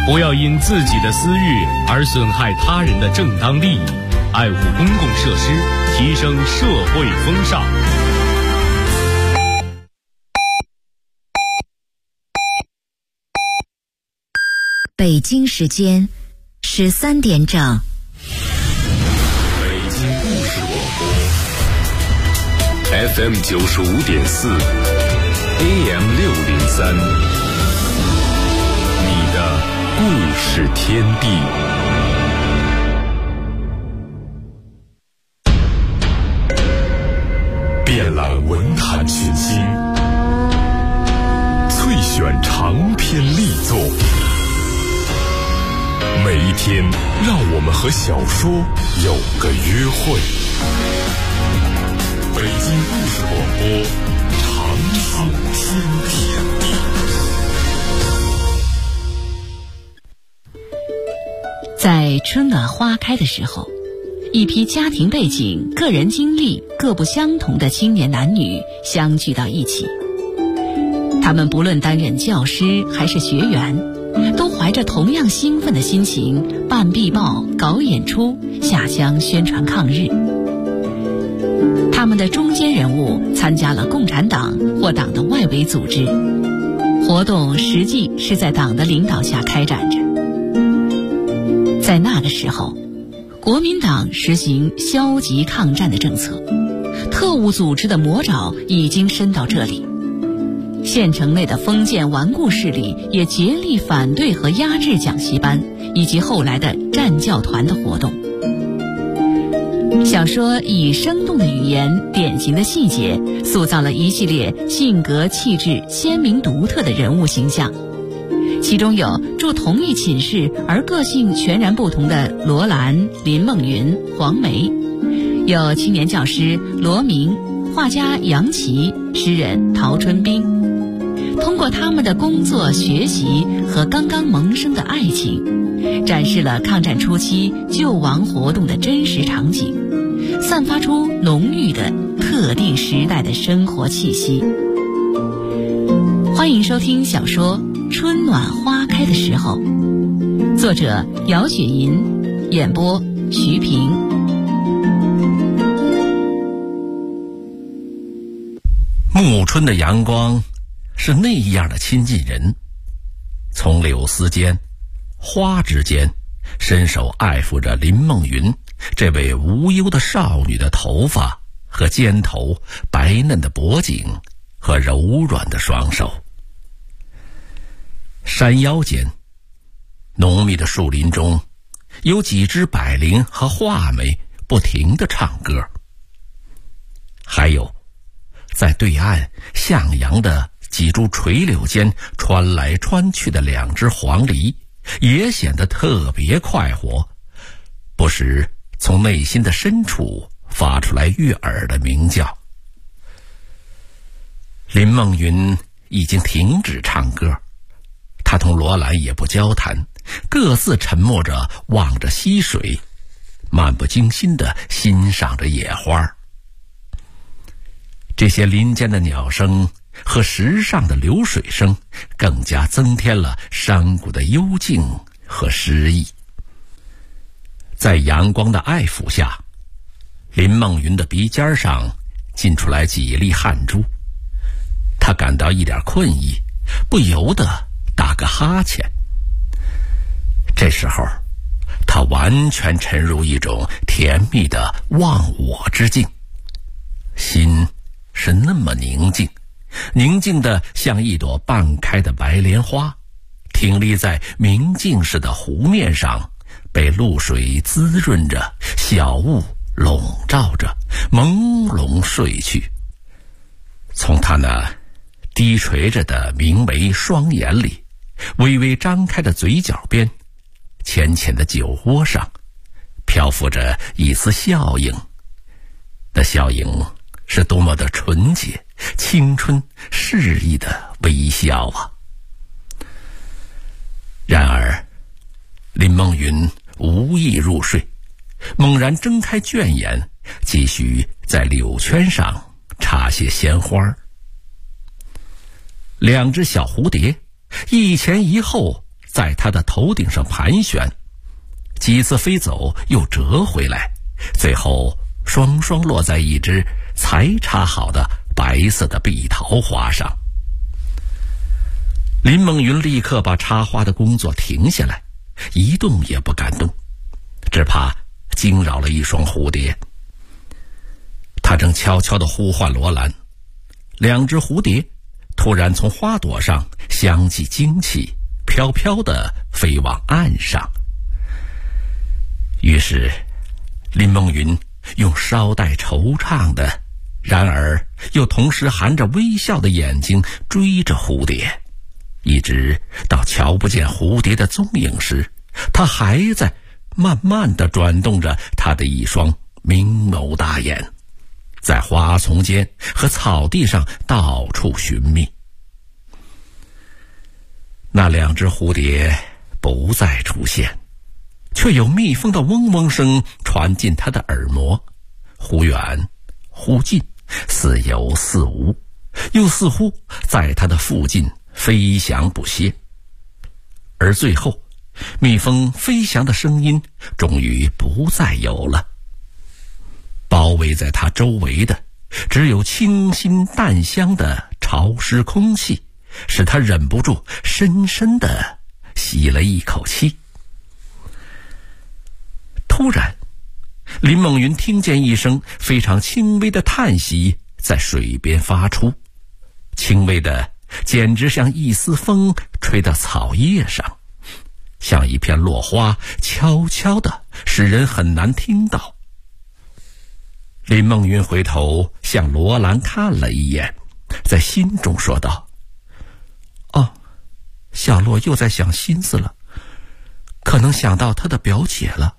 不要因自己的私欲而损害他人的正当利益，爱护公共设施，提升社会风尚。 北京时间13点整。 北京故事广播 FM 95.4 AM 603，你的故事天地。遍览文坛群星，萃选长篇力作。每一天，让我们和小说有个约会。北京故事广播，长长天地。 在春暖花开的时候，一批家庭背景、个人经历各不相同的青年男女相聚到一起。他们不论担任教师还是学员，都怀着同样兴奋的心情办壁报、搞演出、下乡宣传抗日。他们的中坚人物参加了共产党或党的外围组织，活动实际是在党的领导下开展着。在那个时候，国民党实行消极抗战的政策，特务组织的魔爪已经伸到这里。县城内的封建顽固势力也竭力反对和压制讲习班以及后来的战教团的活动。小说以生动的语言、典型的细节，塑造了一系列性格气质鲜明独特的人物形象。其中有住同一寝室而个性全然不同的罗兰、林梦云、黄梅，有青年教师罗明、画家杨琦、诗人陶春冰。通过他们的工作、学习和刚刚萌生的爱情，展示了抗战初期救亡活动的真实场景，散发出浓郁的特定时代的生活气息。欢迎收听小说《春暖花开的时候》，作者姚雪银，演播徐平。 暮春的阳光是那样的亲近人，从柳丝间、花枝间，伸手爱抚着林梦云这位无忧的少女的头发和肩头，白嫩的脖颈和柔软的双手。山腰间，浓密的树林中，有几只百灵和画眉不停地唱歌。还有在对岸向阳的几株垂柳间穿来穿去的两只黄鹂，也显得特别快活，不时从内心的深处发出来悦耳的鸣叫。林梦云已经停止唱歌，她同罗兰也不交谈，各自沉默着望着溪水，漫不经心地欣赏着野花。这些林间的鸟声和石上的流水声更加增添了山谷的幽静和诗意。在阳光的爱抚下，林梦云的鼻尖上浸出来几粒汗珠，她感到一点困意，不由得打个哈欠。这时候她完全沉入一种甜蜜的忘我之境，心是那么宁静，宁静的像一朵半开的白莲花，挺立在明镜似的湖面上，被露水滋润着，小雾笼罩着，朦胧睡去。从他那低垂着的明媚双眼里，微微张开的嘴角边，浅浅的酒窝上，漂浮着一丝笑影。那笑影是多么的纯洁、青春、适意的微笑啊！然而，林梦云无意入睡，猛然睁开倦眼，继续在柳圈上插些鲜花。两只小蝴蝶一前一后在他的头顶上盘旋，几次飞走又折回来，最后双双落在一只才插好的白色的碧桃花上。林梦云立刻把插花的工作停下来，一动也不敢动，只怕惊扰了一双蝴蝶。他正悄悄地呼唤罗兰，两只蝴蝶突然从花朵上相继惊起，飘飘地飞往岸上。于是林梦云用稍带惆怅的，然而又同时含着微笑的眼睛追着蝴蝶，一直到瞧不见蝴蝶的踪影时，他还在慢慢地转动着他的一双明眸大眼，在花丛间和草地上到处寻觅。那两只蝴蝶不再出现，却有蜜蜂的嗡嗡声传进他的耳膜，忽远忽近，似有似无，又似乎在他的附近飞翔不歇。而最后，蜜蜂飞翔的声音终于不再有了，包围在他周围的只有清新淡香的潮湿空气，使他忍不住深深地吸了一口气。突然，林梦云听见一声非常轻微的叹息在水边发出，轻微的简直像一丝风吹到草叶上，像一片落花，悄悄的使人很难听到。林梦云回头向罗兰看了一眼，在心中说道：哦，小洛又在想心思了，可能想到他的表姐了。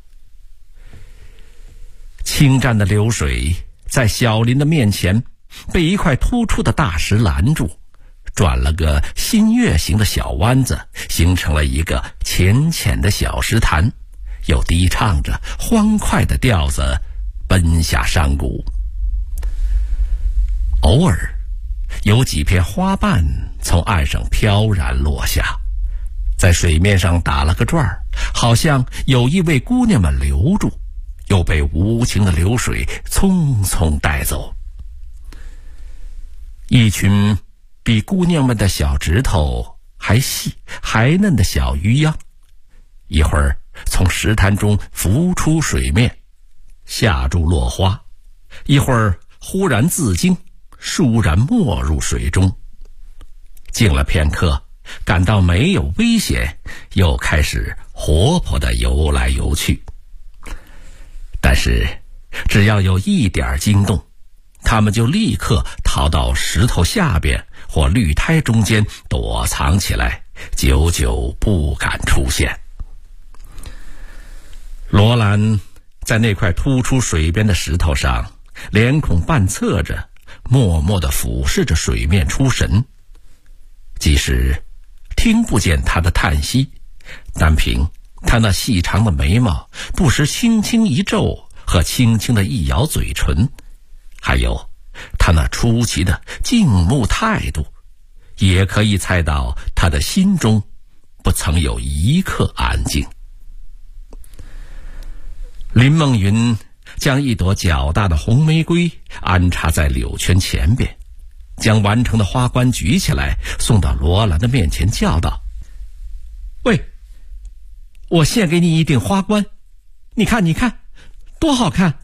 清湛的流水在小林的面前被一块突出的大石拦住，转了个新月形的小弯子，形成了一个浅浅的小石潭，又低唱着欢快的调子奔下山谷。偶尔有几片花瓣从岸上飘然落下，在水面上打了个转儿，好像有意为姑娘们留住，又被无情的流水匆匆带走。一群比姑娘们的小指头还细还嫩的小鱼秧，一会儿从石潭中浮出水面，下注落花，一会儿忽然自惊，倏然没入水中。静了片刻，感到没有危险，又开始活泼地游来游去。但是只要有一点惊动，他们就立刻逃到石头下边或绿苔中间躲藏起来，久久不敢出现。罗兰在那块突出水边的石头上，脸孔半侧着，默默地俯视着水面出神。即使听不见他的叹息，单凭他那细长的眉毛不时轻轻一皱和轻轻的一咬嘴唇，还有他那出奇的静穆态度，也可以猜到他的心中不曾有一刻安静。林梦云将一朵较大的红玫瑰安插在柳圈前边，将完成的花冠举起来送到罗兰的面前，叫道：喂，我献给你一顶花冠，你看你看多好看。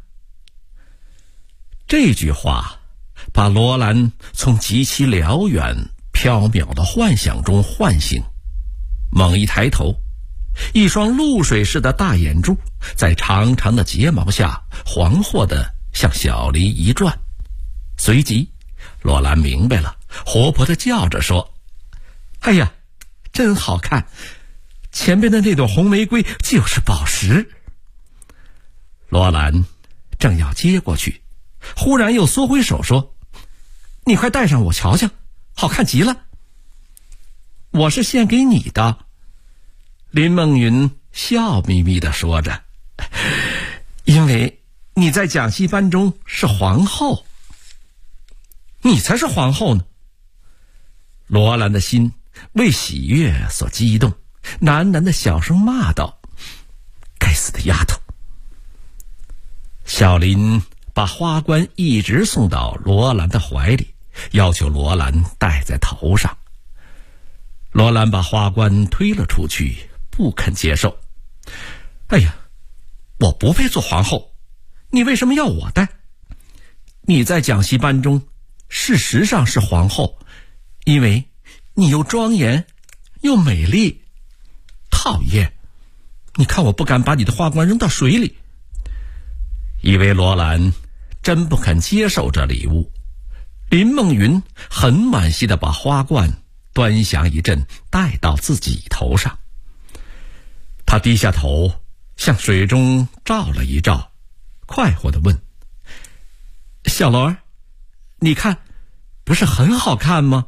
这句话把罗兰从极其辽远缥缈的幻想中唤醒，猛一抬头，一双露水似的大眼珠在长长的睫毛下惶惑地向小林一转。随即罗兰明白了，活泼地叫着说：哎呀，真好看，前边的那朵红玫瑰就是宝石。罗兰正要接过去，忽然又缩回手说：你快戴上我瞧瞧，好看极了。我是献给你的。林梦云笑眯眯地说着，因为你在讲戏班中是皇后。你才是皇后呢。罗兰的心为喜悦所激动， 喃喃的小声骂道：“该死的丫头！”小林把花冠一直送到罗兰的怀里，要求罗兰戴在头上。罗兰把花冠推了出去，不肯接受。哎呀，我不配做皇后，你为什么要我戴？你在讲习班中事实上是皇后，因为你又庄严又美丽。讨厌，你看我不敢把你的花冠扔到水里。以为罗兰真不肯接受这礼物，林梦云很惋惜地把花冠端详一阵，戴到自己头上。他低下头向水中照了一照，快活地问：“小罗儿，你看，不是很好看吗？”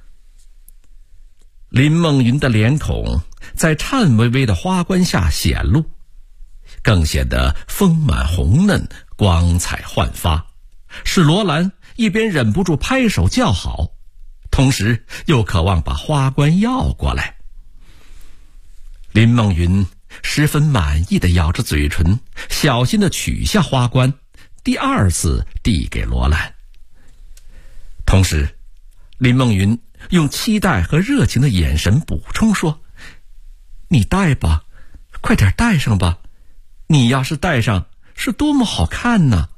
林梦云的脸孔在颤巍巍的花冠下显露，更显得丰满红嫩，光彩焕发，使罗兰一边忍不住拍手叫好，同时又渴望把花冠要过来。林梦云十分满意地咬着嘴唇，小心地取下花冠，第二次递给罗兰。同时，林梦云用期待和热情的眼神补充说：“你戴吧，快点戴上吧，你要是戴上，是多么好看呢！”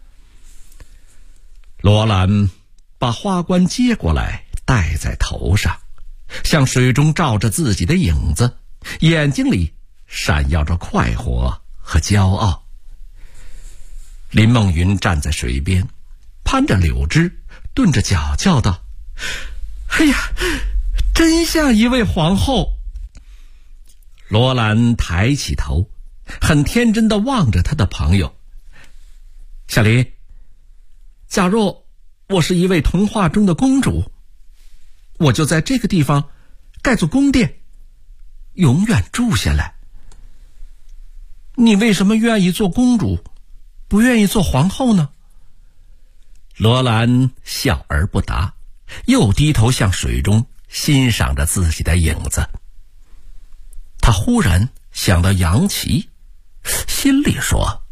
罗兰把花冠接过来，戴在头上，向水中照着自己的影子，眼睛里闪耀着快活和骄傲。林梦云站在水边，攀着柳枝，顿着脚叫道：“哎呀，真像一位皇后！”罗兰抬起头，很天真地望着他的朋友。“小林，假若我是一位童话中的公主，我就在这个地方盖座宫殿，永远住下来。你为什么愿意做公主，不愿意做皇后呢？”罗兰笑而不答，又低头向水中欣赏着自己的影子。他忽然想到杨琪，心里说：“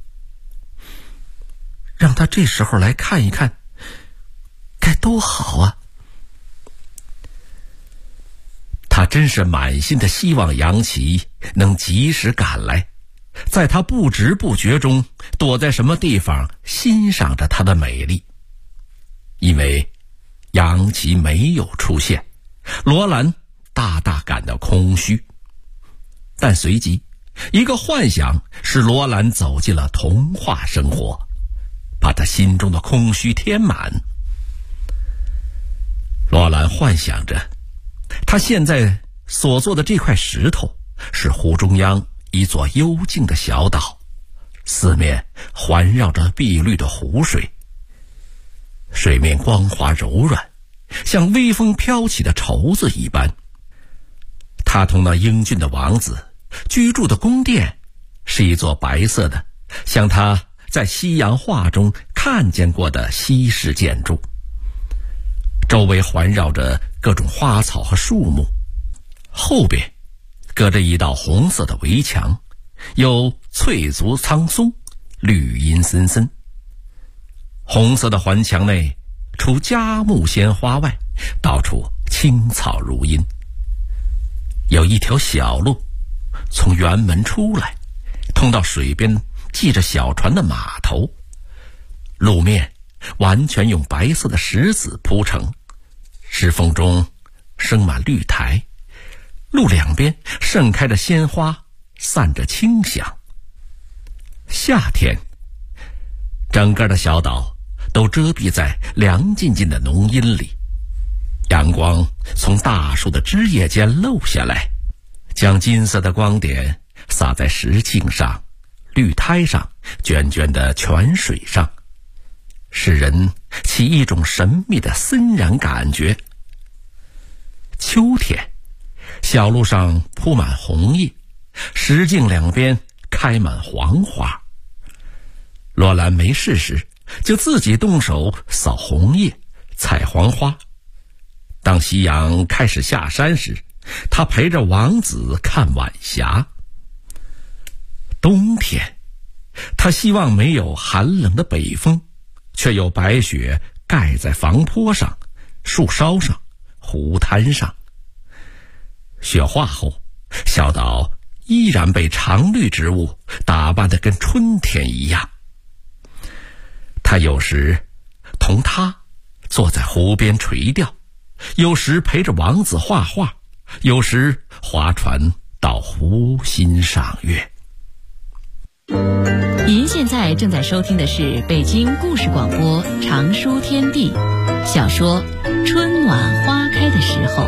让他这时候来看一看，该多好啊！”他真是满心的希望杨琪能及时赶来，在他不知不觉中躲在什么地方欣赏着她的美丽。因为杨琪没有出现，罗兰大大感到空虚。但随即一个幻想使罗兰走进了童话生活，把他心中的空虚填满。罗兰幻想着他现在所做的这块石头是湖中央一座幽静的小岛，四面环绕着碧绿的湖水，水面光滑柔软，像微风飘起的绸子一般。他同那英俊的王子居住的宫殿是一座白色的，像他在西洋画中看见过的西式建筑，周围环绕着各种花草和树木，后边隔着一道红色的围墙，有翠竹苍松，绿荫森森。红色的环墙内除佳木鲜花外，到处青草如茵。有一条小路从园门出来，通到水边系着小船的码头，路面完全用白色的石子铺成，石缝中生满绿苔，路两边盛开着鲜花，散着清香。夏天，整个的小岛都遮蔽在凉浸浸的浓荫里，阳光从大树的枝叶间漏下来，将金色的光点洒在石径上、绿苔上、涓涓的泉水上，使人起一种神秘的森然感觉。秋天，小路上铺满红叶，石径两边开满黄花。罗兰没事时就自己动手扫红叶、采黄花。当夕阳开始下山时， 他陪着王子看晚霞。冬天，他希望没有寒冷的北风，却有白雪盖在房坡上、树梢上、湖滩上。雪化后，小岛依然被常绿植物打扮得跟春天一样。他有时同他坐在湖边垂钓，有时陪着王子画画，有时划船到湖心赏月。 您现在正在收听的是北京故事广播长书天地小说《春暖花开的时候》。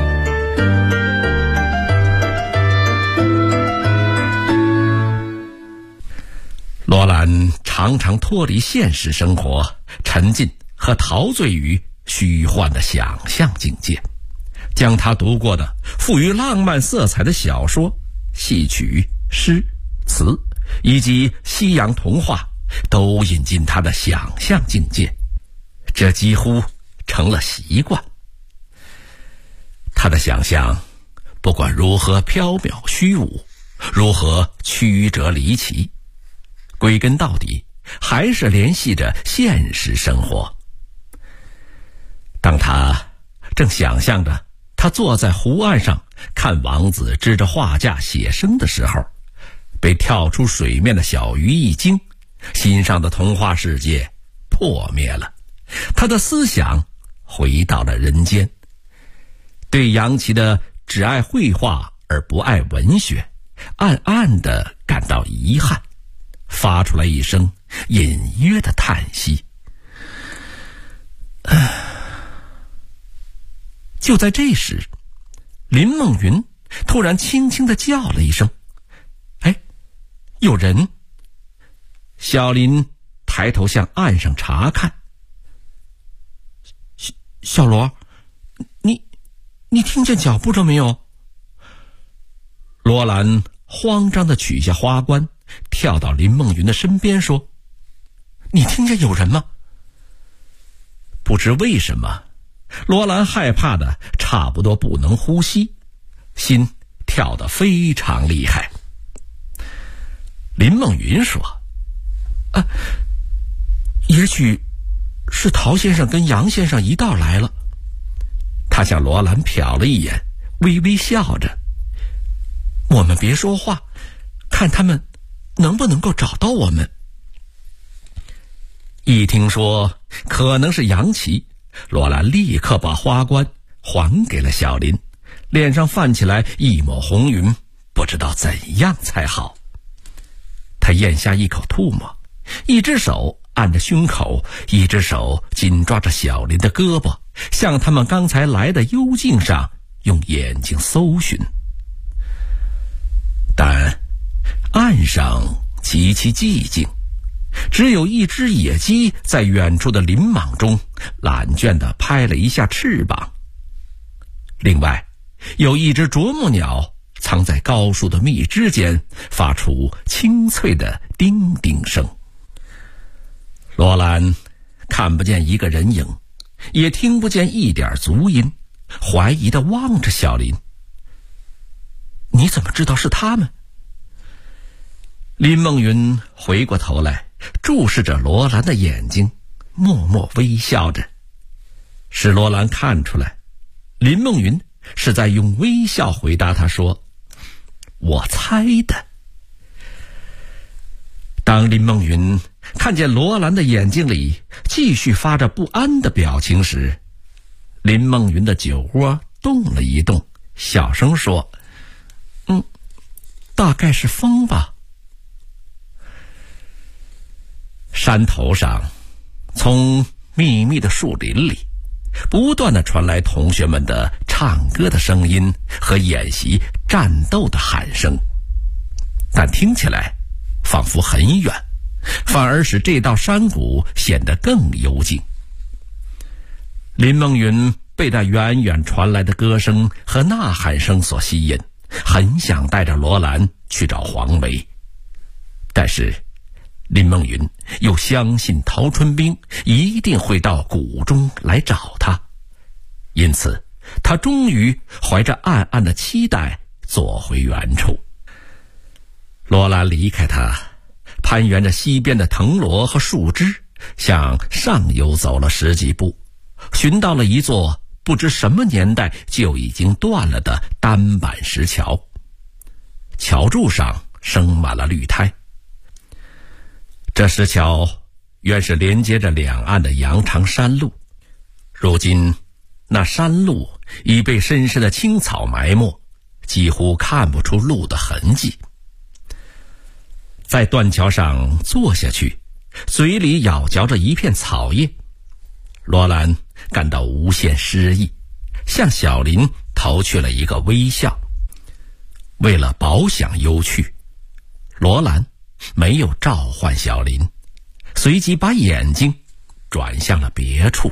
罗兰常常脱离现实生活，沉浸和陶醉于虚幻的想象境界，将他读过的富于浪漫色彩的小说、戏曲、诗词以及西洋童话都引进他的想象境界，这几乎成了习惯。他的想象不管如何缥缈虚无，如何曲折离奇，归根到底还是联系着现实生活。当他正想象着他坐在湖岸上看王子支着画架写生的时候，被跳出水面的小鱼一惊，心上的童话世界破灭了，他的思想回到了人间。对杨琦的只爱绘画而不爱文学，暗暗地感到遗憾，发出来一声隐约的叹息。就在这时，林梦云突然轻轻地叫了一声：“哎，有人！”小林抬头向岸上查看。小罗，你听见脚步了没有？罗兰慌张地取下花冠，跳到林梦云的身边说：“你听见有人吗？”不知为什么，罗兰害怕的差不多不能呼吸，心跳得非常厉害。林梦云说：“也许是陶先生跟杨先生一道来了。”他向罗兰瞟了一眼，微微笑着：“我们别说话，看他们能不能够找到我们。”一听说可能是杨琦，罗兰立刻把花冠还给了小林，脸上泛起来一抹红云，不知道怎样才好。他咽下一口唾沫，一只手按着胸口，一只手紧抓着小林的胳膊，向他们刚才来的幽径上用眼睛搜寻。但岸上极其寂静，只有一只野鸡在远处的林莽中懒倦地拍了一下翅膀。另外，有一只啄木鸟藏在高树的密枝间，发出清脆的叮叮声。罗兰看不见一个人影，也听不见一点足音，怀疑地望着小林：“你怎么知道是他们？”林梦云回过头来，注视着罗兰的眼睛，默默微笑着。使罗兰看出来，林梦云是在用微笑回答他说：“我猜的。”当林梦云看见罗兰的眼睛里继续发着不安的表情时，林梦云的酒窝动了一动，小声说：“大概是风吧。”山头上，从密密的树林里，不断地传来同学们的唱歌的声音和演习战斗的喊声，但听起来仿佛很远，反而使这道山谷显得更幽静。林梦云被那远远传来的歌声和呐喊声所吸引，很想带着罗兰去找黄梅，但是林梦云又相信陶春冰一定会到谷中来找他，因此他终于怀着暗暗的期待坐回原处。罗兰离开他，攀援着溪边的藤萝和树枝，向上游走了10几步，寻到了一座不知什么年代就已经断了的单板石桥。桥柱上生满了绿苔。这石桥原是连接着两岸的羊肠山路，如今那山路已被深深的青草埋没，几乎看不出路的痕迹。在断桥上坐下去，嘴里咬嚼着一片草叶，罗兰感到无限诗意，向小林投去了一个微笑。为了饱享幽趣，罗兰没有召唤小林，随即把眼睛转向了别处。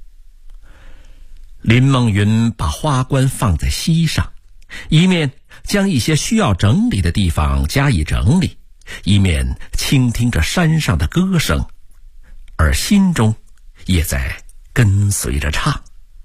林梦云把花冠放在膝上，一面将一些需要整理的地方加以整理，一面倾听着山上的歌声，而心中也在跟随着唱。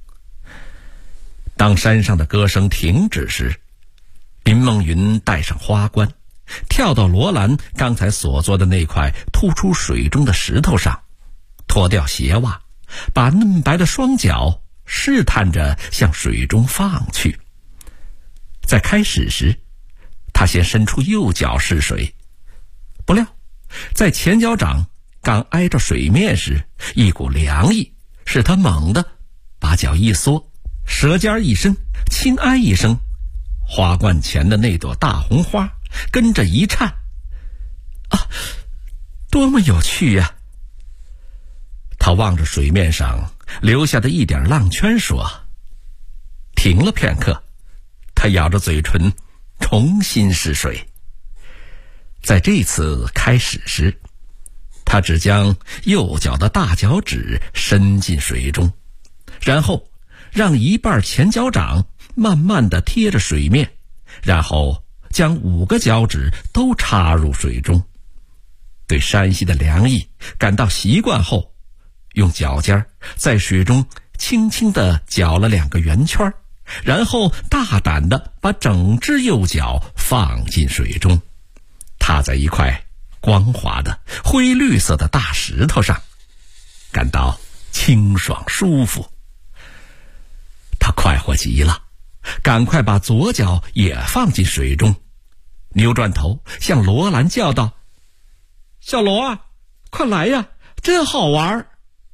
当山上的歌声停止时，林梦云戴上花冠，跳到罗兰刚才所坐的那块突出水中的石头上，脱掉鞋袜，把嫩白的双脚试探着向水中放去。在开始时，他先伸出右脚试水，不料在前脚掌刚挨着水面时，一股凉意使他猛地把脚一缩，舌尖一伸，轻哀一声，花冠前的那朵大红花跟着一颤。啊，多么有趣呀！他望着水面上留下的一点浪圈说。停了片刻，他咬着嘴唇重新试水。在这次开始时，他只将右脚的大脚趾伸进水中，然后让一半前脚掌慢慢地贴着水面，然后将5个脚趾都插入水中。对山溪的凉意感到习惯后，用脚尖在水中轻轻地搅了2个圆圈，然后大胆地把整只右脚放进水中，踏在一块光滑的灰绿色的大石头上，感到清爽舒服。他快活极了，赶快把左脚也放进水中，扭转头向罗兰叫道：小罗啊，快来呀，真好玩。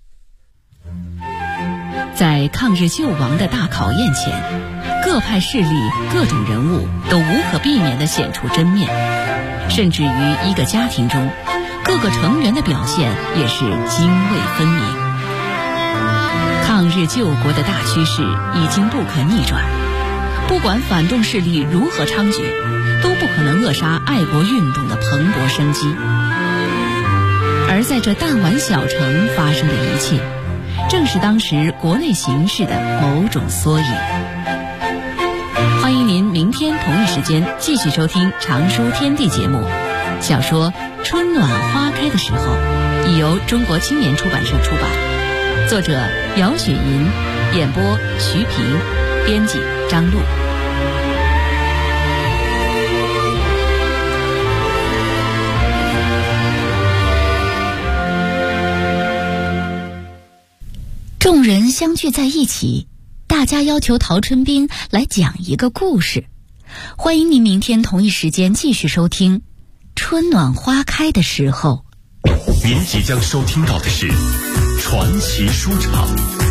在抗日救亡的大考验前，各派势力各种人物都无可避免地显出真面，甚至于一个家庭中各个成员的表现也是泾渭分明。抗日救国的大趋势已经不可逆转，不管反动势力如何猖獗，都不可能扼杀爱国运动的蓬勃生机。而在这弹丸小城发生的一切，正是当时国内形势的某种缩影。欢迎您明天同一时间继续收听《常书天地》节目。小说《春暖花开的时候》已由中国青年出版社出版，作者姚雪银，演播徐平，编辑张璐。 众人相聚在一起，大家要求陶春冰来讲一个故事。欢迎您明天同一时间继续收听《春暖花开的时候》。 您即将收听到的是传奇书场。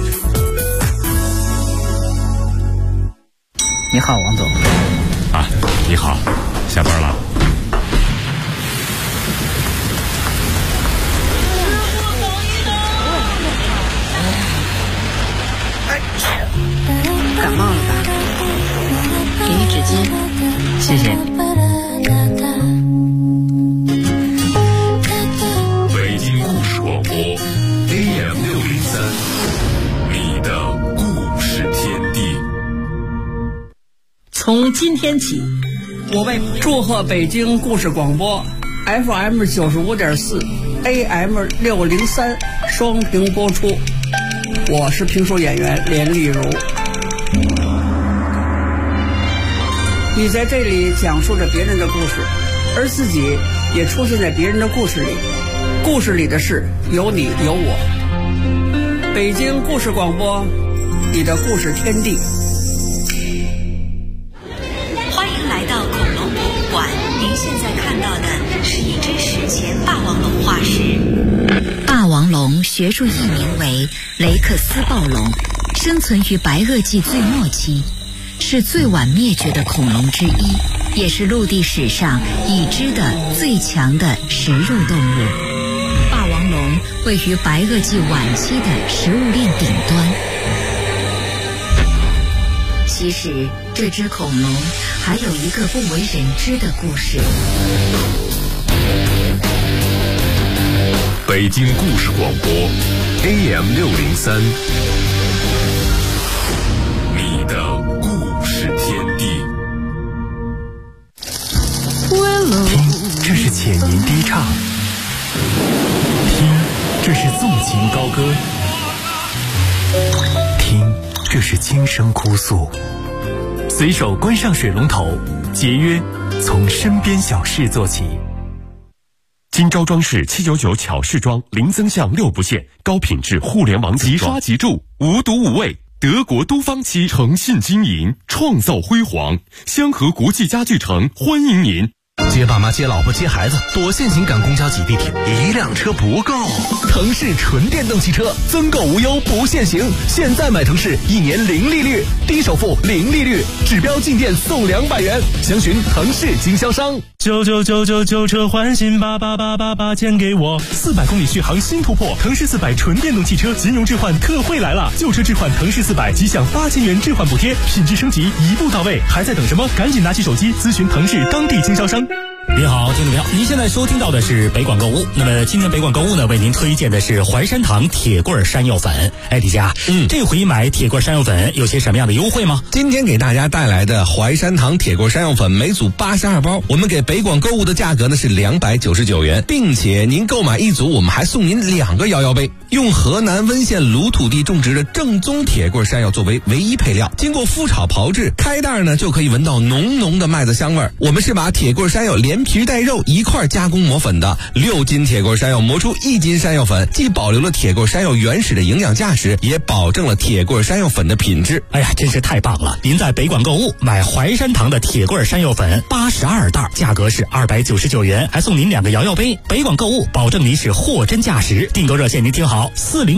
你好，王总。 啊，你好，下班了。 感冒了吧？ 给你纸巾。 谢谢你。 北京故事广播 AM603，你的故事天地。 从今天起，我为祝贺北京故事广播 FM95.4 AM603 双屏播出。我是评书演员连丽如， 你在这里讲述着别人的故事，而自己也出现在别人的故事里。故事里的事有你有我。北京故事广播，你的故事天地。 欢迎来到恐龙博物馆。您现在看到的是一只史前霸王龙化石。 霸王龙学术译名为雷克斯暴龙，生存于白垩纪最末期，是最晚灭绝的恐龙之一，也是陆地史上已知的最强的食肉动物。霸王龙位于白垩纪晚期的食物链顶端。其实这只恐龙还有一个不为人知的故事。 北京故事广播 AM603，你的故事天地。 听，这是浅吟低唱；听，这是纵情高歌；听，这是轻声哭诉。随手关上水龙头，节约从身边小事做起。 金招装饰799巧饰装，零增项6不限，高品质互联网即刷即住，无毒无味。德国都方漆，诚信经营，创造辉煌。香河国际家具城欢迎您。 接爸妈接老婆接孩子，多限行赶公交挤地铁， 一辆车不够。 腾势纯电动汽车增购无忧不限行，现在买腾势1年0利率，低首付0利率，指标进店送200元，详询腾势经销商。 99999旧车换新，8888钱给我。400公里续航新突破，腾势400纯电动汽车金融置换特惠来了，旧车置换腾势400即享8000元置换补贴，品质升级一步到位，还在等什么？赶紧拿起手机咨询腾势当地经销商。 您好，听众朋友，您现在收听到的是北广购物。那么今天北广购物呢，为您推荐的是淮山堂铁棍山药粉。哎，李佳，这回买铁棍山药粉有些什么样的优惠吗？ 今天给大家带来的淮山堂铁棍山药粉每组82包，我们给北广购物的价格呢是299元，并且您购买一组，我们还送您2个摇摇杯。用河南温县鲁土地种植的正宗铁棍山药作为唯一配料，经过麸炒炮制，开袋呢就可以闻到浓浓的麦子香味儿。我们是把铁棍山药连皮带肉一块加工磨粉的，6斤铁棍山药磨出1斤山药粉，既保留了铁棍山药原始的营养价值，也保证了铁棍山药粉的品质。 哎呀，真是太棒了！您在北广购物买淮山堂的铁棍山药粉82袋，价格是299元，还送您2个摇摇杯。北广购物保证您是货真价实。订购热线您听好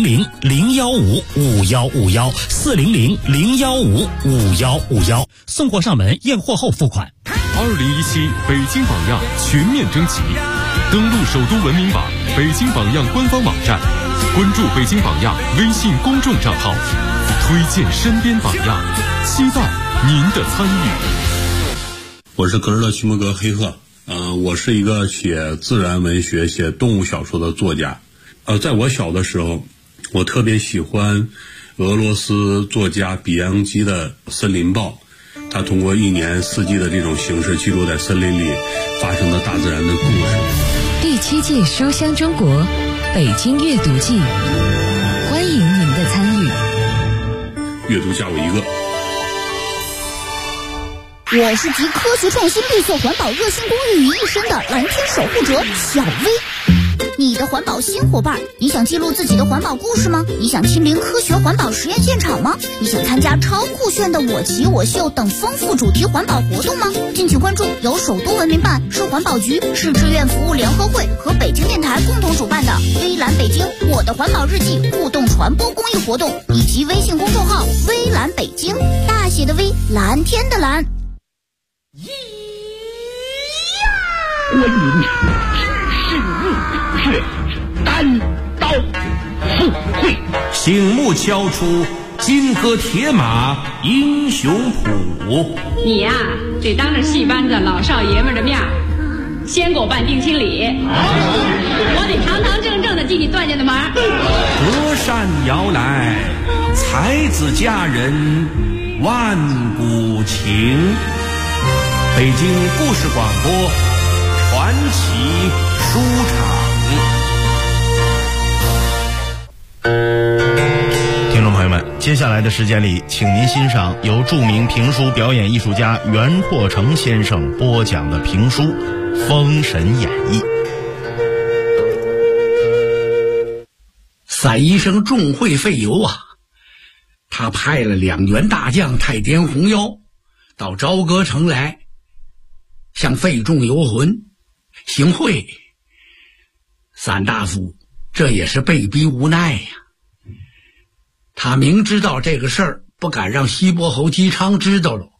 ，400-015-5151，400-015-5151，送货上门，验货后付款。 2017北京榜样全面征集，登录首都文明网、北京榜样官方网站，关注北京榜样微信公众账号，推荐身边榜样，期待您的参与。 我是格日勒·徐摩格黑赫，我是一个写自然文学、写动物小说的作家。在我小的时候，我特别喜欢俄罗斯作家比扬基的《森林报》。他通过1年4季的这种形式，记录在森林里发生的大自然的故事。 第7届书香中国北京阅读季，欢迎您的参与。 阅读加我一个。 我是集科学创新、绿色环保、热心公益于一身的蓝天守护者小薇。你的环保新伙伴，你想记录自己的环保故事吗？你想亲临科学环保实验现场吗？你想参加超酷炫的我骑我秀等丰富主题环保活动吗？敬请关注由首都文明办、市环保局、市志愿服务联合会和北京电台共同主办的微蓝北京我的环保日记互动传播公益活动，以及微信公众号微蓝北京，大写的微，蓝天的蓝。 关云知识入血，单刀赴会， 醒目敲出金戈铁马英雄谱。 你呀，得当着戏班子老少爷们的面，先给我办定亲礼，我得堂堂正正的替你断下的门。 隔山遥来，才子佳人万古情。北京故事广播传奇书场。 听众朋友们， 接下来的时间里，请您欣赏由著名评书表演艺术家袁阔成先生播讲的评书《封神演义》。 散医生重会费油啊，他派了2员大将太颠红妖到朝歌城来，向费仲游魂行贿。散大夫这也是被逼无奈呀。他明知道这个事儿不敢让西伯侯姬昌知道了。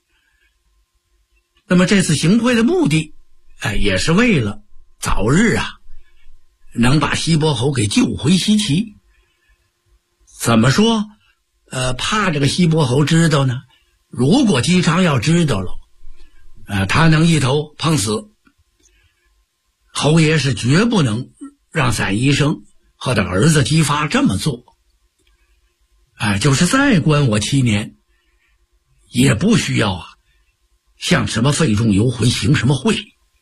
那么这次行贿的目的，也是为了早日能把西伯侯给救回西岐。怎么说？怕这个西伯侯知道呢？如果姬昌要知道了，他能一头碰死。侯爷是绝不能让散医生和他儿子姬发这么做。就是再关我7年，也不需要向什么费仲游魂行什么贿，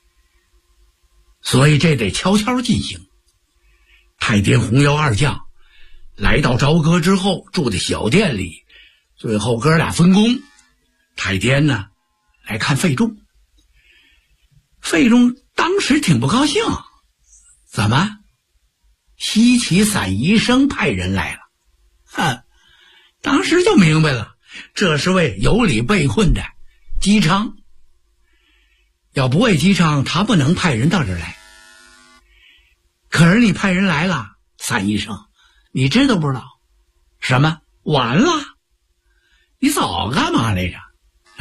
所以这得悄悄进行。太颠红妖2将来到朝歌之后，住在小店里，最后哥俩分工。太颠呢来看费仲，费仲当时挺不高兴，怎么西岐散医生派人来了？当时就明白了，这是为有理被困的姬昌。要不为姬昌，他不能派人到这儿来。可是你派人来了，散医生，你知道不知道？什么？完了？你早干嘛来着？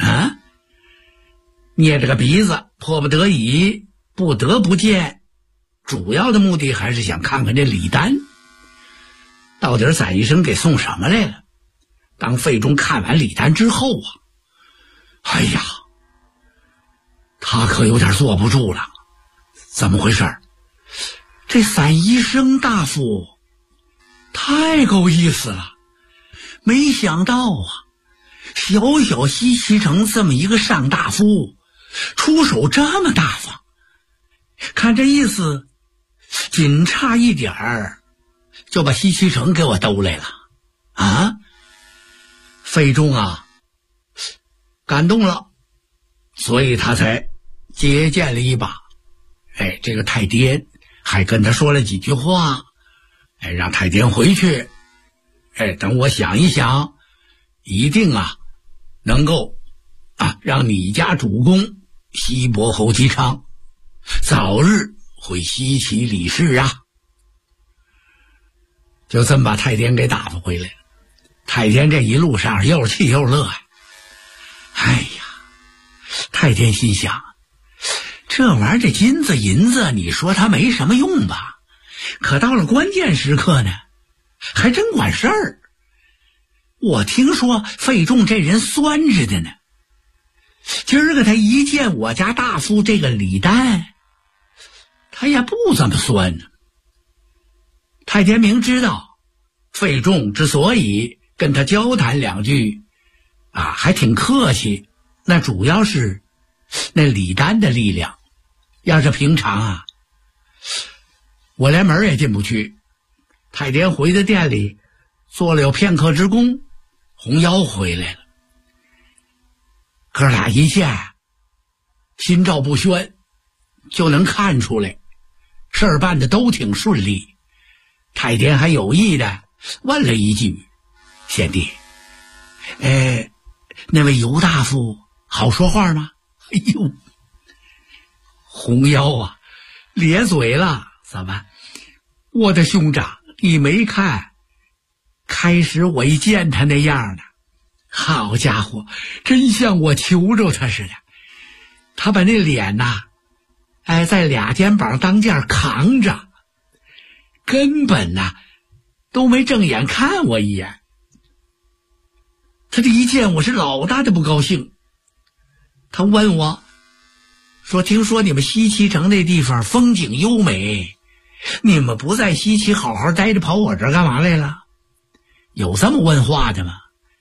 捏着个鼻子，迫不得已，不得不见。主要的目的还是想看看这李丹到底散医生给送什么来了。当费仲看完李丹之后哎呀，他可有点坐不住了。怎么回事？这散医生大夫太够意思了，没想到小小西岐城这么一个上大夫出手这么大方，看这意思仅差一点儿就把西岐城给我兜来了费仲感动了，所以他才接见了一把。这个太颠还跟他说了几句话，让太颠回去，等我想一想，一定能够让你家主公西伯侯姬昌早日回西岐理事就这么把太颠给打发回来了。太颠这一路上又是气又是乐太颠心想，这玩意儿这金子银子，你说它没什么用吧，可到了关键时刻呢还真管事儿。我听说费仲这人酸着的呢，今儿个他一见我家大夫这个李丹，他也不怎么酸呢。太颠明知道费仲之所以跟他交谈2句还挺客气，那主要是那李丹的力量。要是平常我连门也进不去。太颠回到店里做了有片刻之功，红妖回来了。哥俩一见心照不宣，就能看出来事儿办的都挺顺利。太颠还有意的问了一句，贤弟，那位尤大夫好说话吗？红妖咧嘴了，怎么？我的兄长，你没看开始我一见他那样呢，好家伙，真像我求着他似的。他把那脸在2肩膀当间扛着，根本都没正眼看我一眼。他这一见我是老大的不高兴。他问我说，听说你们西岐城那地方风景优美，你们不在西岐好好待着，跑我这儿干嘛来了？有这么问话的吗？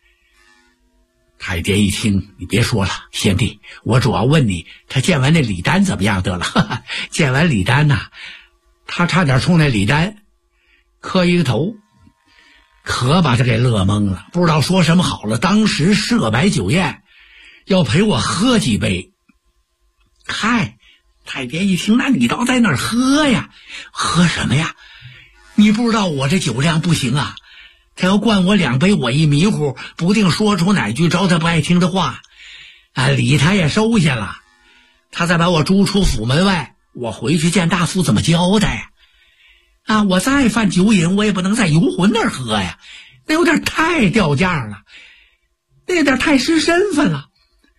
太颠一听，你别说了，贤弟，我主要问你，他见完那李丹怎么样得了？见完李丹他差点冲那李丹磕一个头。 可把他给乐懵了，不知道说什么好了。当时设摆酒宴，要陪我喝几杯。嗨，太监一听，那你倒在那儿喝呀？喝什么呀？你不知道我这酒量不行啊，他要灌我2杯，我一迷糊，不定说出哪句招他不爱听的话。礼他也收下了，他再把我逐出府门外，我回去见大夫怎么交代呀？我再犯酒瘾，我也不能在游魂那儿喝呀，那有点太掉价了，那有点太失身份了。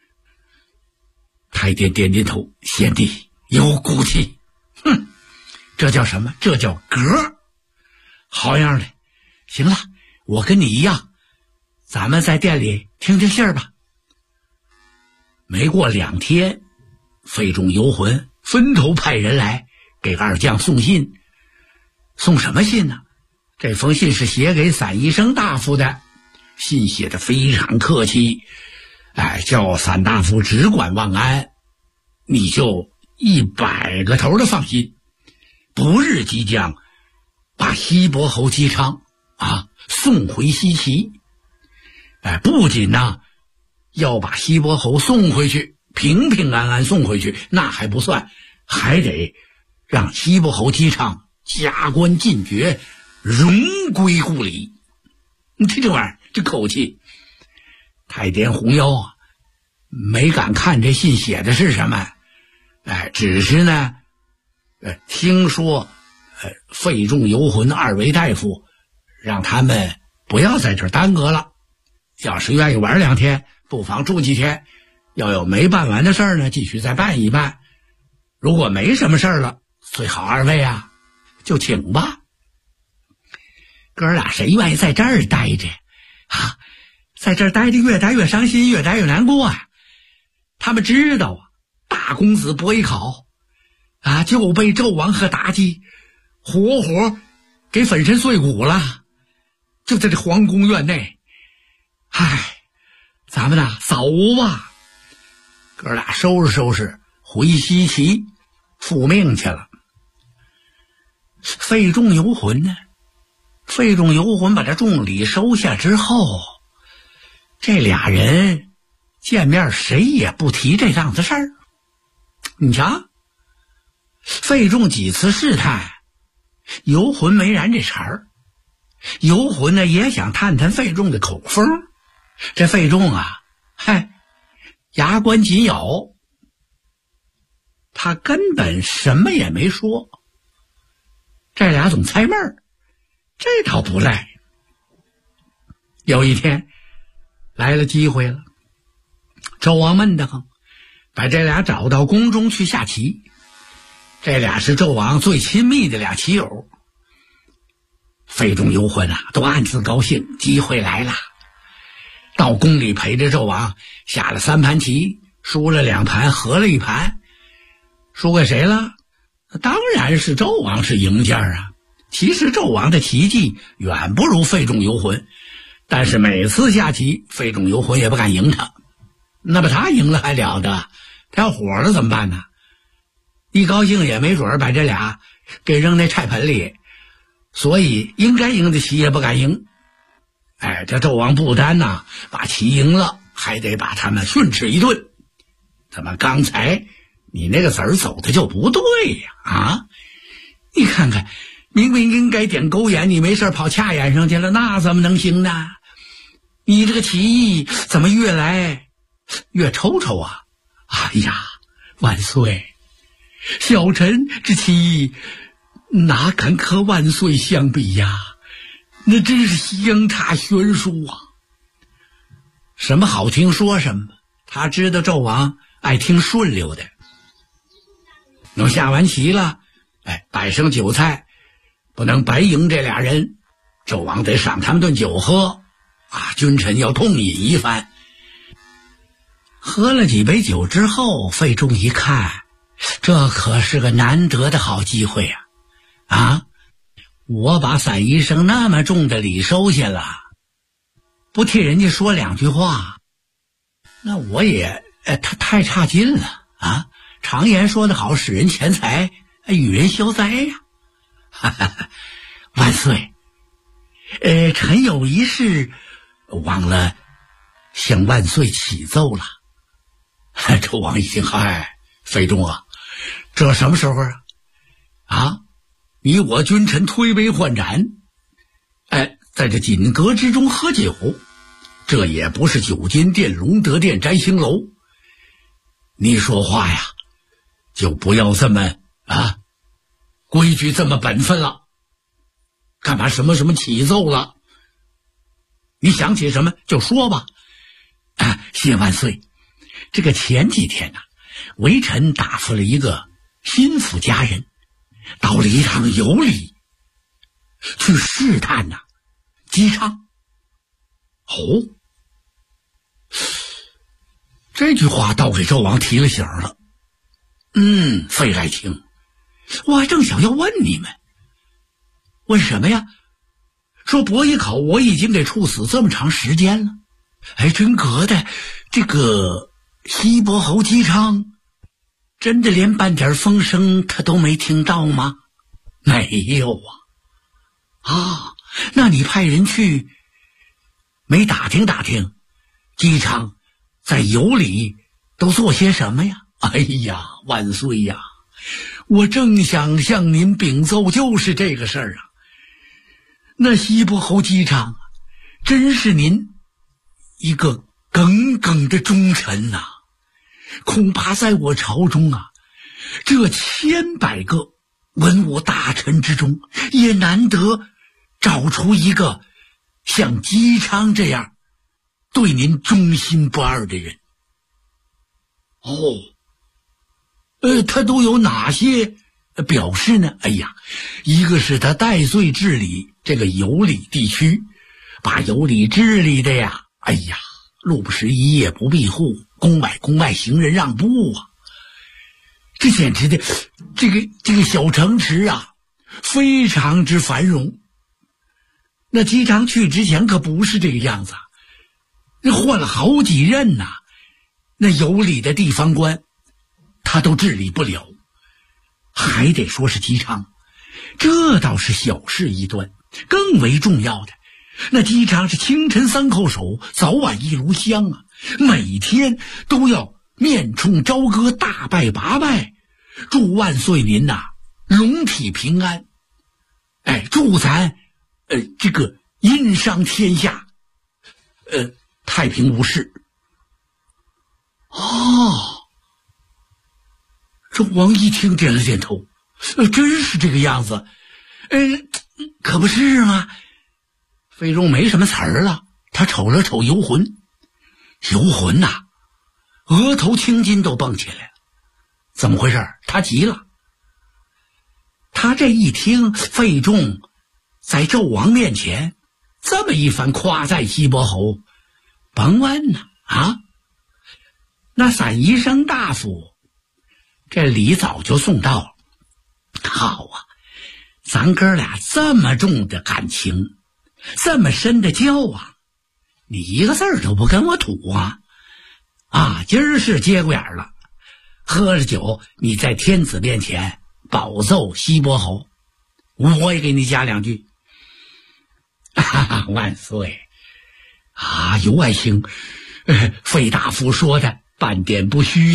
太监点点头，贤弟有骨气。哼，这叫什么？这叫格。好样的，行了，我跟你一样，咱们在店里听听信儿吧。没过2天，费仲游魂分头派人来给二将送信。送什么信呢？这封信是写给散宜生大夫的，信写的非常客气，叫散大夫只管万安，你就100个头的放心，不日即将把西伯侯姬昌送回西岐。不仅呢要把西伯侯送回去，平平安安送回去，那还不算，还得让西伯侯姬昌加官进爵，荣归故里。你听这玩意儿，这口气。太监红腰没敢看这信写的是什么，只是呢听说费仲游魂2位大夫让他们不要在这儿耽搁了，要是愿意玩2天，不妨住几天，要有没办完的事儿呢，继续再办一办。如果没什么事儿了，最好2位就请吧。哥俩谁愿意在这儿待着在这儿待着越待越伤心，越待越难过他们知道大公子伯邑考就被纣王和妲己活活给粉身碎骨了，就在这皇宫院内。咱们走吧。哥俩收拾收拾回西岐复命去了。费仲游魂呢？费仲游魂把这重礼收下之后，这俩人见面谁也不提这档子事儿。你瞧，费仲几次试探，游魂没燃这茬儿。游魂呢也想探探费仲的口风，这费仲牙关紧咬，他根本什么也没说。这俩总猜闷儿，这倒不赖。有一天来了机会了，纣王闷得慌，把这俩找到宫中去下棋。这俩是纣王最亲密的俩棋友。费仲游魂都暗自高兴，机会来了。到宫里陪着纣王下了3盘棋，输了2盘，和了1盘。输给谁了？当然是纣王是赢家其实纣王的棋技远不如费仲游魂，但是每次下棋费仲游魂也不敢赢他。那么他赢了还了得，他要火了怎么办呢？一高兴也没准把这俩给扔那菜盆里，所以应该赢的棋也不敢赢。这纣王不单把棋赢了，还得把他们训斥一顿。怎么刚才你那个子儿走的就不对呀？你看看，明明应该点狗眼，你没事跑掐眼上去了，那怎么能行呢？你这个棋艺怎么越来越抽抽啊？哎呀，万岁！小臣这棋艺哪敢和万岁相比呀？那真是相差悬殊什么好听说什么，他知道纣王爱听顺溜的。等下完棋了，摆上酒菜，不能白赢这俩人，纣王得赏他们顿酒喝君臣要痛饮一番。喝了几杯酒之后，费仲一看，这可是个难得的好机会我把散宜生那么重的礼收下了，不替人家说2句话，那我也太差劲了常言说得好，使人钱财，与人消灾呀。万岁， 臣有一事忘了向万岁启奏了。纣王一听，费仲啊，这什么时候啊？你我君臣推杯换盏，在这锦阁之中喝酒，这也不是九金殿、隆德殿、摘星楼。你说话呀，就不要这么规矩这么本分了。干嘛什么启奏了？你想起什么就说吧。谢万岁，这个前几天微臣答复了一个心腹家人，到了一趟游里，去试探姬昌。这句话倒给纣王提了醒了。费爱卿，我还正想要问你们，问什么呀？说伯邑考我已经给处死这么长时间了，真格的，这个西伯侯姬昌真的连半点风声他都没听到吗？没有那你派人去没打听打听姬昌在游里都做些什么呀？万岁呀，我正想向您禀奏就是这个事儿那西伯侯姬昌真是您一个耿耿的忠臣恐怕在我朝中这100百个文武大臣之中，也难得找出一个像姬昌这样对您忠心不二的人。他都有哪些表示呢？一个是他带罪治理这个有里地区，把有里治理的路不拾遗，夜不闭户，宫外行人让步这简直的这个小城池非常之繁荣。那姬昌去之前可不是这个样子换了好几任那有里的地方官他都治理不了。还得说是姬昌，这倒是小事一端，更为重要的，那姬昌是清晨3叩首，早晚1炉香每天都要面冲朝歌，大拜8拜，祝万岁您龙体平安，祝咱这个殷商天下太平无事。纣王一听点了点头，真是这个样子。可不是吗？费仲没什么词儿了，他瞅了瞅游魂，额头青筋都蹦起来了。怎么回事？他急了。他这一听费仲在纣王面前这么一番夸赞西伯侯，甭问那散宜生大夫这礼早就送到了。好咱哥俩这么重的感情，这么深的交往，你一个字儿都不跟我吐今儿是节骨眼了，喝了酒你在天子面前保奏西伯侯，我也给你加2句。万岁尤爱卿，费大夫说的半点不虚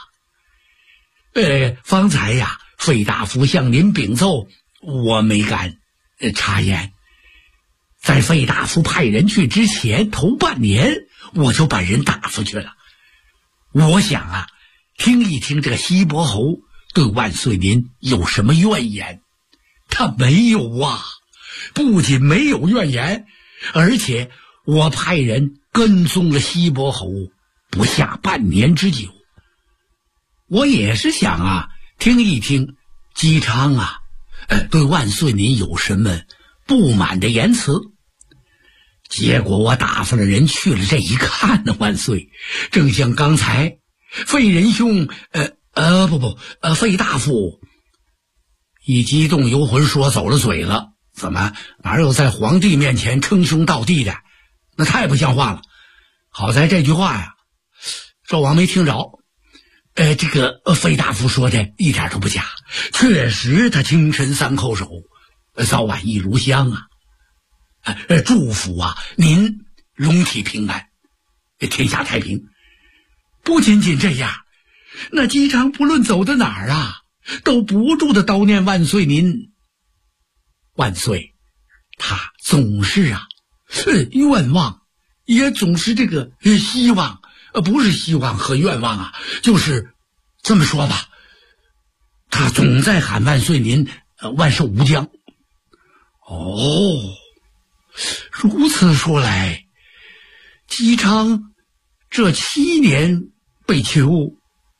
方才费大夫向您禀奏，我没敢插言。在费大夫派人去之前头半年，我就把人答复去了。我想听一听这个西伯侯对万岁您有什么怨言。他没有不仅没有怨言，而且我派人跟踪了西伯侯不下半年之久。我也是想听一听姬昌对万岁您有什么不满的言辞。结果我打发了人去了，这一看万岁，正像刚才费仁兄费大夫一激动游魂说走了嘴了，怎么哪有在皇帝面前称兄道弟的，那太不像话了。好在这句话纣王没听着。这个费大夫说的一点都不假，确实他清晨3叩首，早晚1炉香祝福啊您龙体平安，天下太平。不仅仅这样，那姬昌不论走到哪儿啊，都不住的叨念万岁您万岁。他总是啊愿望，也总是这个希望，不是希望和愿望啊，就是这么说吧，他总在喊万岁您万寿无疆。哦，如此说来，姬昌这7年被囚，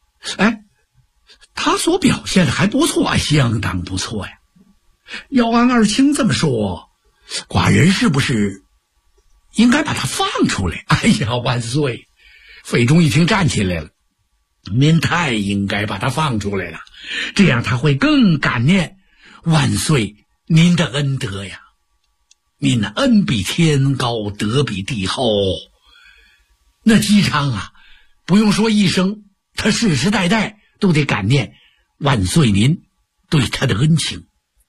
他所表现的还不错，相当不错呀。要按二卿这么说，寡人是不是应该把他放出来？哎呀，万岁！费仲一听站起来了，您太应该把他放出来了，这样他会更感念万岁您的恩德呀。您的恩比天高，德比地厚。那姬昌啊，不用说一声，他世世代代都得感念万岁您对他的恩情。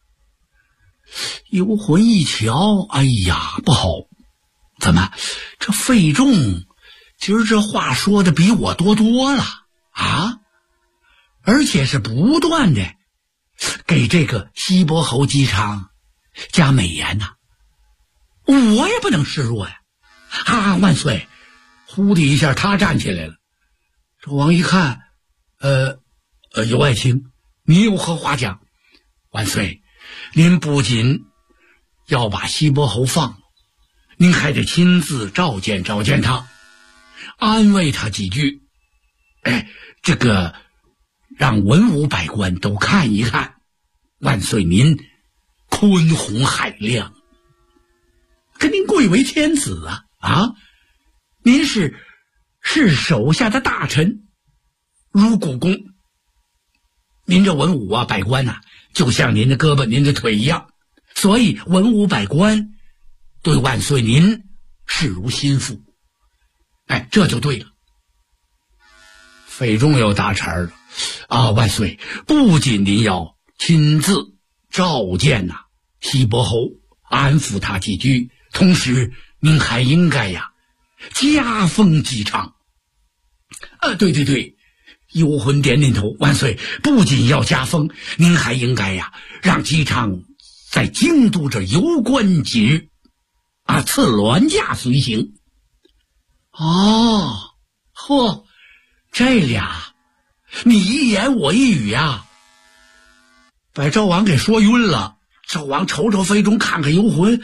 游魂一瞧，哎呀，不好，怎么这费仲今儿这话说的比我多了啊，而且是不断的给这个西伯侯姬昌加美言呐，我也不能示弱呀。万岁！呼的一下他站起来了。周王一看，有爱卿，你有何话讲？万岁，您不仅要把西伯侯放，您还得亲自召见他，安慰他几句。这个让文武百官都看一看，万岁您坤宏海量，跟您贵为天子啊！您是手下的大臣，如故宫。您这文武百官就像您的胳膊您的腿一样，所以文武百官对万岁您视如心腹。这就对了。费仲又打茬了，万岁，不仅您要亲自召见西伯侯，安抚他几句，同时您还应该加封姬昌。对，游魂点点头，万岁，不仅要加封，您还应该让姬昌在京都这游观几日，赐銮驾随行。这俩你一言我一语把赵王给说晕了。赵王瞅瞅费仲，看看游魂，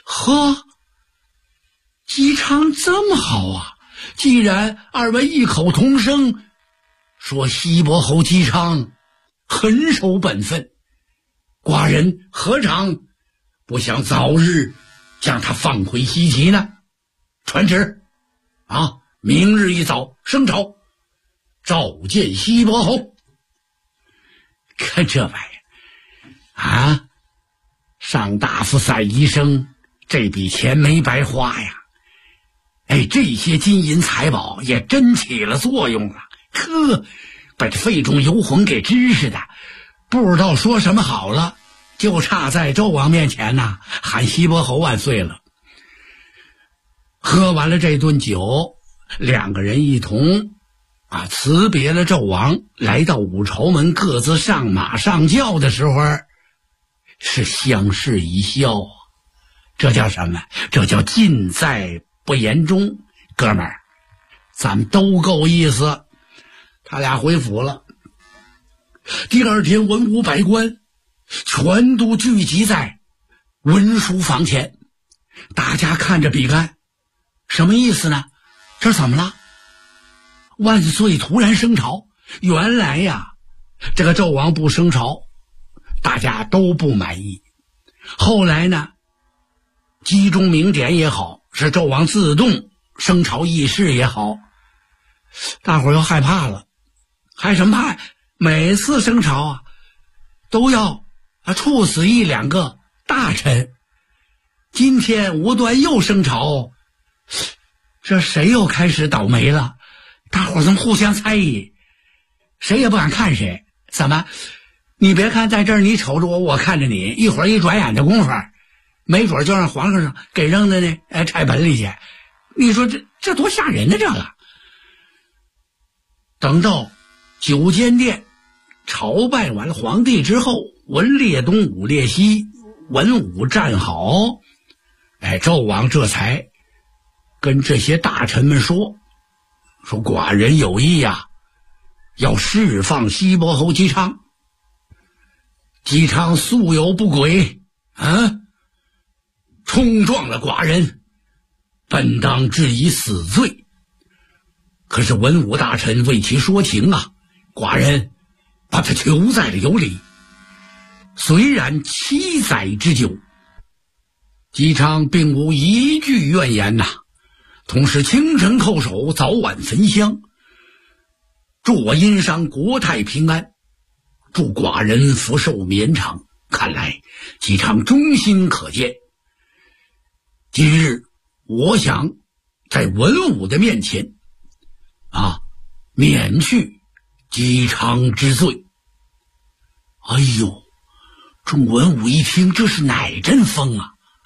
姬昌这么好既然二位异口同声说西伯侯姬昌很守本分，寡人何尝不想早日将他放回西岐呢？传旨明日一早升朝召见西伯侯。看这玩意上大夫散一生，这笔钱没白花呀。这些金银财宝也真起了作用了。把这费仲游魂给支持的不知道说什么好了，就差在纣王面前喊西伯侯万岁了。喝完了这顿酒，两个人一同辞别了纣王，来到武朝门，各自上马上轿的时候，是相视一笑。这叫什么？这叫尽在不言中。哥们儿，咱们都够意思。他俩回府了。第二天，文武百官全都聚集在文书房前，大家看着比干，什么意思呢？这怎么了？万岁突然升朝，原来这个纣王不升朝，大家都不满意。后来呢，集中明典也好，是纣王自动升朝议事也好，大伙儿又害怕了。害什么怕？每次升朝都要处死一两个大臣。今天无端又升朝，这谁又开始倒霉了？大伙儿怎么互相猜疑，谁也不敢看谁。怎么？你别看在这儿你瞅着我，我看着你，一会儿一转眼的功夫， 没准就让皇上给扔的呢，拆盆里去。你说这多吓人呢！这个等到九间殿朝拜完了皇帝之后，文列东武列西，文武站好，纣王这才跟这些大臣们说寡人有意呀，要释放西伯侯姬昌。姬昌素有不轨冲撞了寡人，本当治以死罪。可是文武大臣为其说情啊，寡人把他囚在了有里。虽然7载之久，姬昌并无一句怨言呐，同时清晨叩首，早晚焚香，祝我殷商国泰平安，祝寡人福寿绵长。看来姬昌忠心可见。今日我想在文武的面前免去姬昌之罪。哎呦，众文武一听，这是哪阵风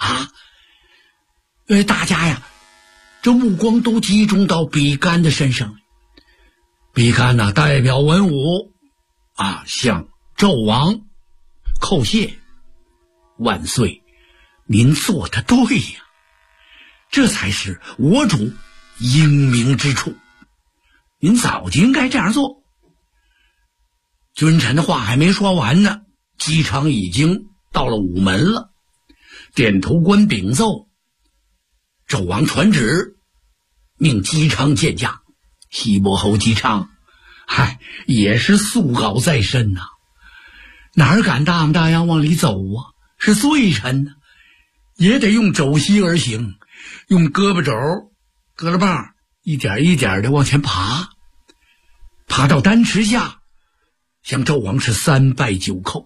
大家呀，这目光都集中到比干的身上。比干代表文武向纣王叩谢，万岁，您做得对呀，这才是我主英明之处，您早就应该这样做。君臣的话还没说完呢，姬昌已经到了午门了。点头官禀奏，纣王传旨，命姬昌见驾。西伯侯姬昌也是素稿在身呐，哪敢大模大样往里走啊？是罪臣呢，也得用肘膝而行，用胳膊肘胳膊棒一点一点的往前爬，爬到丹池下，向纣王是3拜9叩。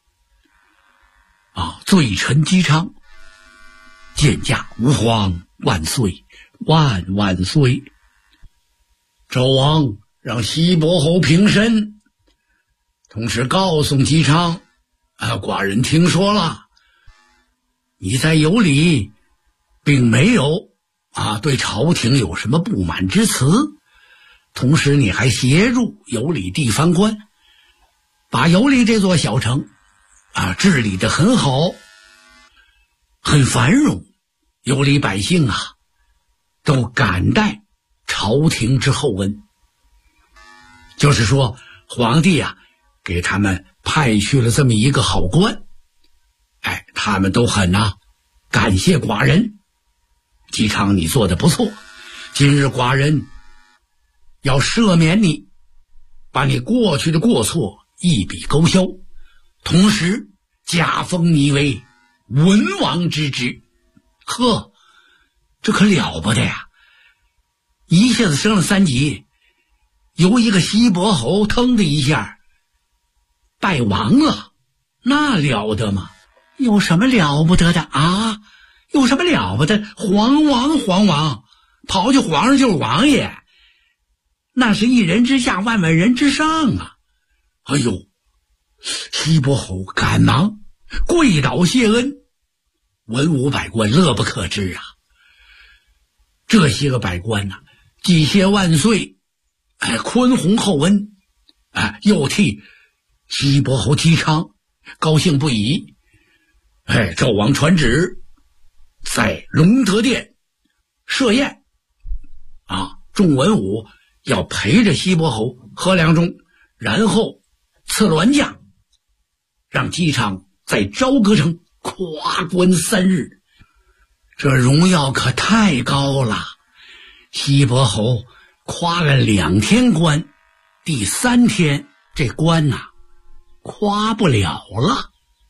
罪臣姬昌见驾吾皇万岁，万万岁。纣王让西伯侯平身，同时告诉姬昌寡人听说了，你在有里并没有对朝廷有什么不满之词，同时你还协助有里地方官把有里这座小城治理得很好，很繁荣，有里百姓都感戴朝廷之厚恩。就是说皇帝给他们派去了这么一个好官，他们都很感谢寡人。姬昌，你做得不错，今日寡人要赦免你，把你过去的过错一笔勾销，同时加封你为文王之职。呵，这可了不得呀，一下子升了3级，由一个西伯侯腾的一下拜王了，那了得吗？有什么了不得的有什么了不得？皇王刨去皇上就是王爷，那是一人之下万万人之上啊！哎呦，西伯侯赶忙跪倒谢恩，文武百官乐不可支啊！这些个百官祭谢万岁，宽宏厚恩，又替西伯侯姬昌高兴不已。纣王传旨，在隆德殿设宴众文武要陪着西伯侯喝2盅，然后赐銮驾，让姬昌在朝歌城夸官3日。这荣耀可太高了，西伯侯夸了2天官，第3天这官夸不了了。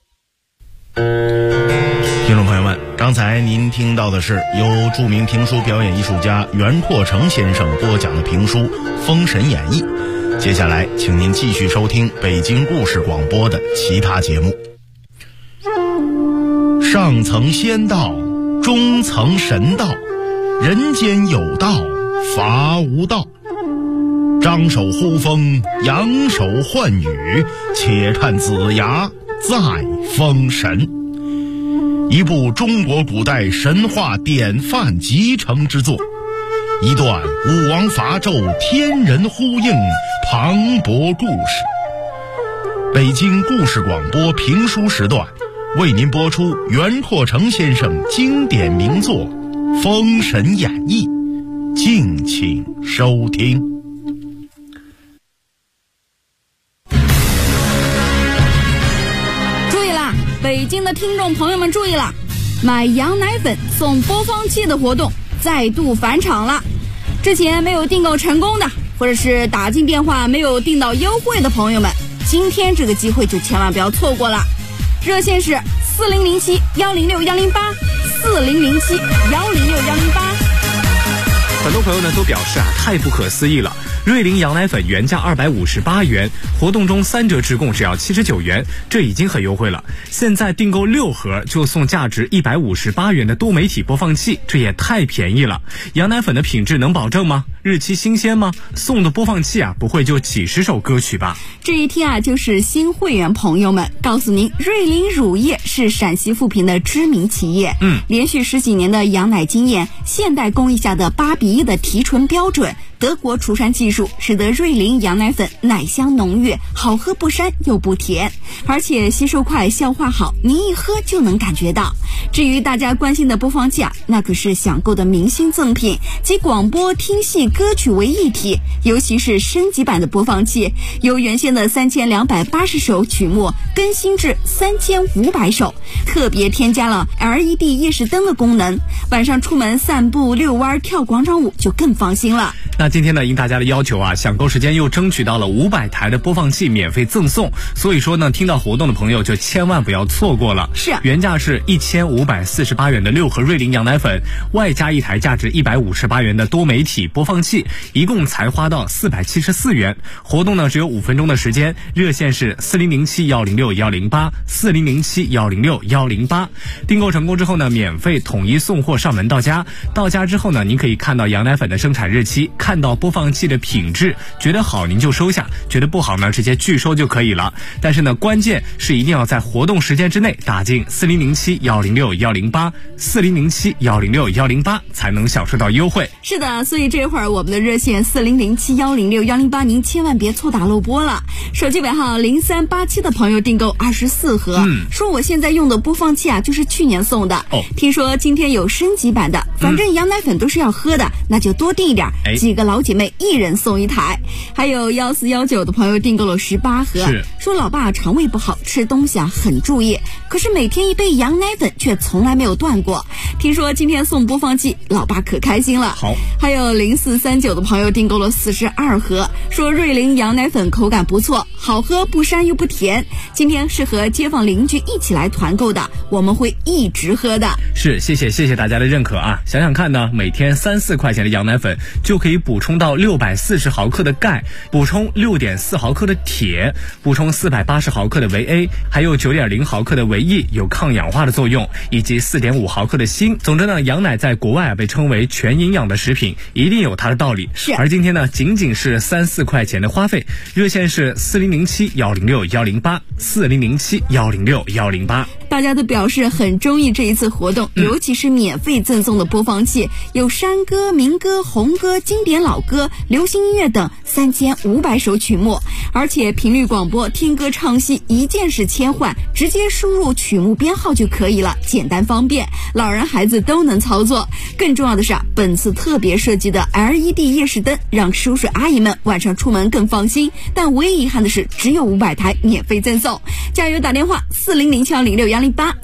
听众朋友们，刚才您听到的是由著名评书表演艺术家袁阔成先生播讲的评书《封神演义》。接下来请您继续收听北京故事广播的其他节目。上层仙道，中层神道，人间有道，伐无道。张手呼风，扬手唤雨，且看子牙再封神。 一部中国古代神话典范集成之作，一段武王伐纣天人呼应磅礴故事。北京故事广播评书时段为您播出袁阔成先生经典名作《封神演义》，敬请收听。 注意啦，北京的听众朋友们注意啦，买羊奶粉送播放器的活动再度返场了。之前没有订购成功的，或者是打进电话没有订到优惠的朋友们，今天这个机会就千万不要错过了。热线是4007-106-108，4007-106-108。 很多朋友呢都表示太不可思议了。瑞麟羊奶粉原价258元，活动中3折直供只要79元，这已经很优惠了。现在订购6盒就送价值158元的多媒体播放器，这也太便宜了。羊奶粉的品质能保证吗？日期新鲜吗？送的播放器不会就几十首歌曲吧？ 这一天就是新会员朋友们告诉您，瑞麟乳业是陕西富平的知名企业，连续10几年的羊奶经验，现代工艺下的8:1的提纯标准，德国除膻技术，使得瑞麟羊奶粉奶香浓郁，好喝不膻又不甜，而且吸收快，消化好，您一喝就能感觉到。至于大家关心的播放器那可是享购的明星赠品，集广播、听戏、歌曲为一体，尤其是升级版的播放器，由原先的3280首曲目更新至3500首，特别添加了 LED 夜视灯的功能，晚上出门散步、遛弯、跳广场舞就更放心了。 那今天呢，应大家的要求享购时间又争取到了500台的播放器免费赠送，所以说呢，听到活动的朋友就千万不要错过了。 是， 原价是1548元的6盒瑞麟羊奶粉，外加一台价值158元的多媒体播放器，一共才花到474元。活动呢只有5分钟的时间，热线是4007-106-108，4007-106-108。订购成功之后呢，免费统一送货上门到家。到家之后呢，您可以看到羊奶粉的生产日期，看到播放器的品质，觉得好您就收下，觉得不好呢直接拒收就可以了。但是呢，关键是一定要在活动时间之内打进4007-106-108， 4007-106-108才能享受到优惠。 是的，所以这会儿我们的热线4007-106-108，您千万别错打漏播了。手机尾号0387的朋友订购24盒，说我现在用的播放器就是去年送的，听说今天有升级版的，反正羊奶粉都是要喝的，那就多订一点，几个老姐妹一人送一台。还有1419的朋友订购了18盒，说老爸肠胃不好，吃东西很注意，可是每天一杯羊奶粉却从来没有断过，听说今天送播放器，老爸可开心了。 好， 还有0439的朋友订购了42盒，说瑞麟羊奶粉口感不错，好喝不膻又不甜，今天是和街坊邻居一起来团购的，我们会一直喝的。 是，谢谢大家的认可想想看呢，每天3-4块钱的羊奶粉就可以补充到640毫克的钙，补充6.4毫克的铁，补充480毫克的维 A， 还有9.0毫克的维 E， 有抗氧化的作用，以及4.5毫克的锌。总之呢，羊奶在国外被称为全营养的食品，一定有它的道理。 是， 而今天呢，仅仅是3-4块钱的花费，热线是4007-106-108， 4007-106-108。 大家都表示很中意这一次活动，尤其是免费赠送的播放器，有山歌、民歌、红歌、经典老歌、流行音乐等3500首曲目，而且频率广播、听歌唱戏一键式切换，直接输入曲目编号就可以了，简单方便，老人孩子都能操作。更重要的是本次特别设计的 LED 夜视灯，让叔叔阿姨们晚上出门更放心。但唯一遗憾的是，只有500台免费赠送，加油打电话4007-106-108。